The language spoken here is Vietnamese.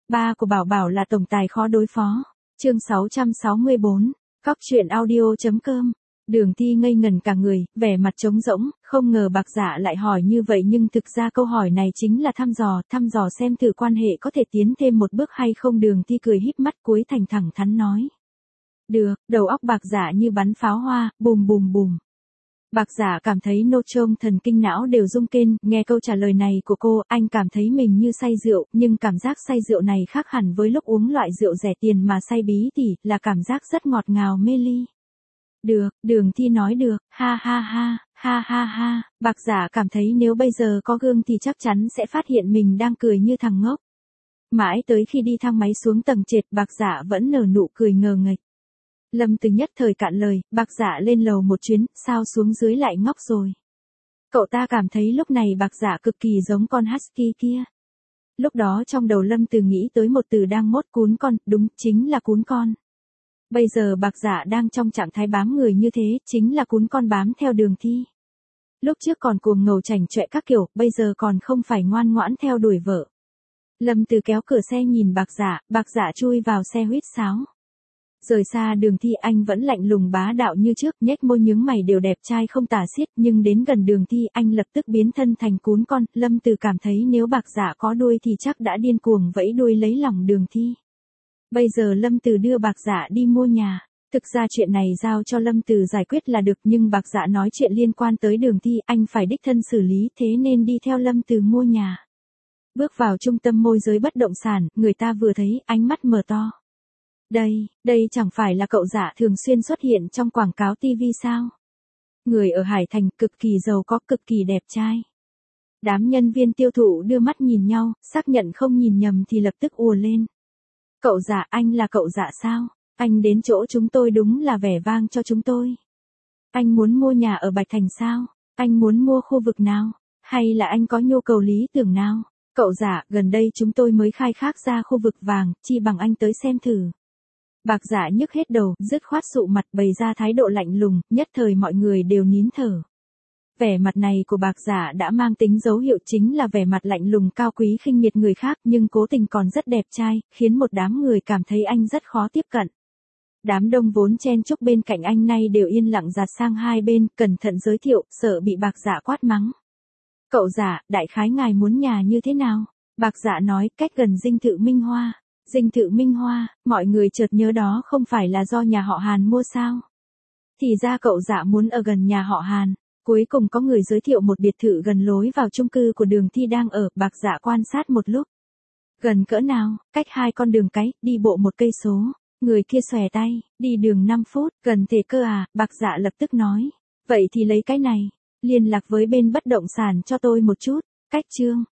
Ba của Bảo Bảo là tổng tài khó đối phó. Chương 664. Cóc truyện audio.com. Đường Thi ngây ngần cả người, vẻ mặt trống rỗng, không ngờ Bạc Dạ lại hỏi như vậy nhưng thực ra câu hỏi này chính là thăm dò xem thử quan hệ có thể tiến thêm một bước hay không. Đường Thi cười híp mắt cuối thành thẳng thắn nói. Được, đầu óc Bạc Dạ như bắn pháo hoa, bùm bùm bùm. Bạc Dạ cảm thấy nô trông thần kinh não đều rung kên, nghe câu trả lời này của cô, anh cảm thấy mình như say rượu, nhưng cảm giác say rượu này khác hẳn với lúc uống loại rượu rẻ tiền mà say bí tỉ, là cảm giác rất ngọt ngào mê ly. Được, Đường Thi nói được, ha ha ha, ha ha ha, Bạc Dạ cảm thấy nếu bây giờ có gương thì chắc chắn sẽ phát hiện mình đang cười như thằng ngốc. Mãi tới khi đi thang máy xuống tầng trệt, Bạc Dạ vẫn nở nụ cười ngờ nghệch. Lâm Từ nhất thời cạn lời, Bạc Dạ lên lầu một chuyến, sao xuống dưới lại ngốc rồi. Cậu ta cảm thấy lúc này Bạc Dạ cực kỳ giống con husky kia. Lúc đó trong đầu Lâm Từ nghĩ tới một từ đang mốt cún con, đúng, chính là cún con. Bây giờ Bạc Dạ đang trong trạng thái bám người như thế, chính là cún con bám theo Đường Thi. Lúc trước còn cuồng ngầu chảnh chọe các kiểu, bây giờ còn không phải ngoan ngoãn theo đuổi vợ. Lâm Từ kéo cửa xe nhìn Bạc Dạ chui vào xe huýt sáo. Rời xa Đường Thi anh vẫn lạnh lùng bá đạo như trước, nhếch môi nhướng mày đều đẹp trai không tả xiết, nhưng đến gần Đường Thi anh lập tức biến thân thành cún con. Lâm Từ cảm thấy nếu Bạc Dạ có đuôi thì chắc đã điên cuồng vẫy đuôi lấy lòng Đường Thi. Bây giờ Lâm Từ đưa Bạc Dạ đi mua nhà. Thực ra chuyện này giao cho Lâm Từ giải quyết là được, nhưng Bạc Dạ nói chuyện liên quan tới Đường Thi anh phải đích thân xử lý, thế nên đi theo Lâm Từ mua nhà. Bước vào trung tâm môi giới bất động sản, người ta vừa thấy ánh mắt mở to. Đây chẳng phải là cậu Dạ thường xuyên xuất hiện trong quảng cáo TV sao? Người ở Hải Thành, cực kỳ giàu có, cực kỳ đẹp trai. Đám nhân viên tiêu thụ đưa mắt nhìn nhau, xác nhận không nhìn nhầm thì lập tức ùa lên. Cậu Dạ, anh là cậu Dạ sao? Anh đến chỗ chúng tôi đúng là vẻ vang cho chúng tôi. Anh muốn mua nhà ở Bạch Thành sao? Anh muốn mua khu vực nào? Hay là anh có nhu cầu lý tưởng nào? Cậu Dạ, gần đây chúng tôi mới khai thác ra khu vực vàng, chi bằng anh tới xem thử. Bạc Dạ nhức hết đầu, dứt khoát sụ mặt bày ra thái độ lạnh lùng, nhất thời mọi người đều nín thở. Vẻ mặt này của Bạc Dạ đã mang tính dấu hiệu, chính là vẻ mặt lạnh lùng cao quý khinh miệt người khác, nhưng cố tình còn rất đẹp trai, khiến một đám người cảm thấy anh rất khó tiếp cận. Đám đông vốn chen chúc bên cạnh anh nay đều yên lặng dạt sang hai bên, cẩn thận giới thiệu, sợ bị Bạc Dạ quát mắng. Cậu Dạ, đại khái ngài muốn nhà như thế nào? Bạc Dạ nói, cách gần dinh thự Minh Hoa. Dinh thự Minh Hoa, mọi người chợt nhớ đó không phải là do nhà họ Hàn mua sao? Thì ra cậu Dạ muốn ở gần nhà họ Hàn. Cuối cùng có người giới thiệu một biệt thự gần lối vào chung cư của Đường Thi đang ở. Bạc Dạ quan sát một lúc. Gần cỡ nào? Cách 2 con đường cái, đi bộ 1 cây số. Người kia xòe tay, đi đường 5 phút, gần thế cơ à? Bạc Dạ lập tức nói. Vậy thì lấy cái này, liên lạc với bên bất động sản cho tôi một chút. Cách chương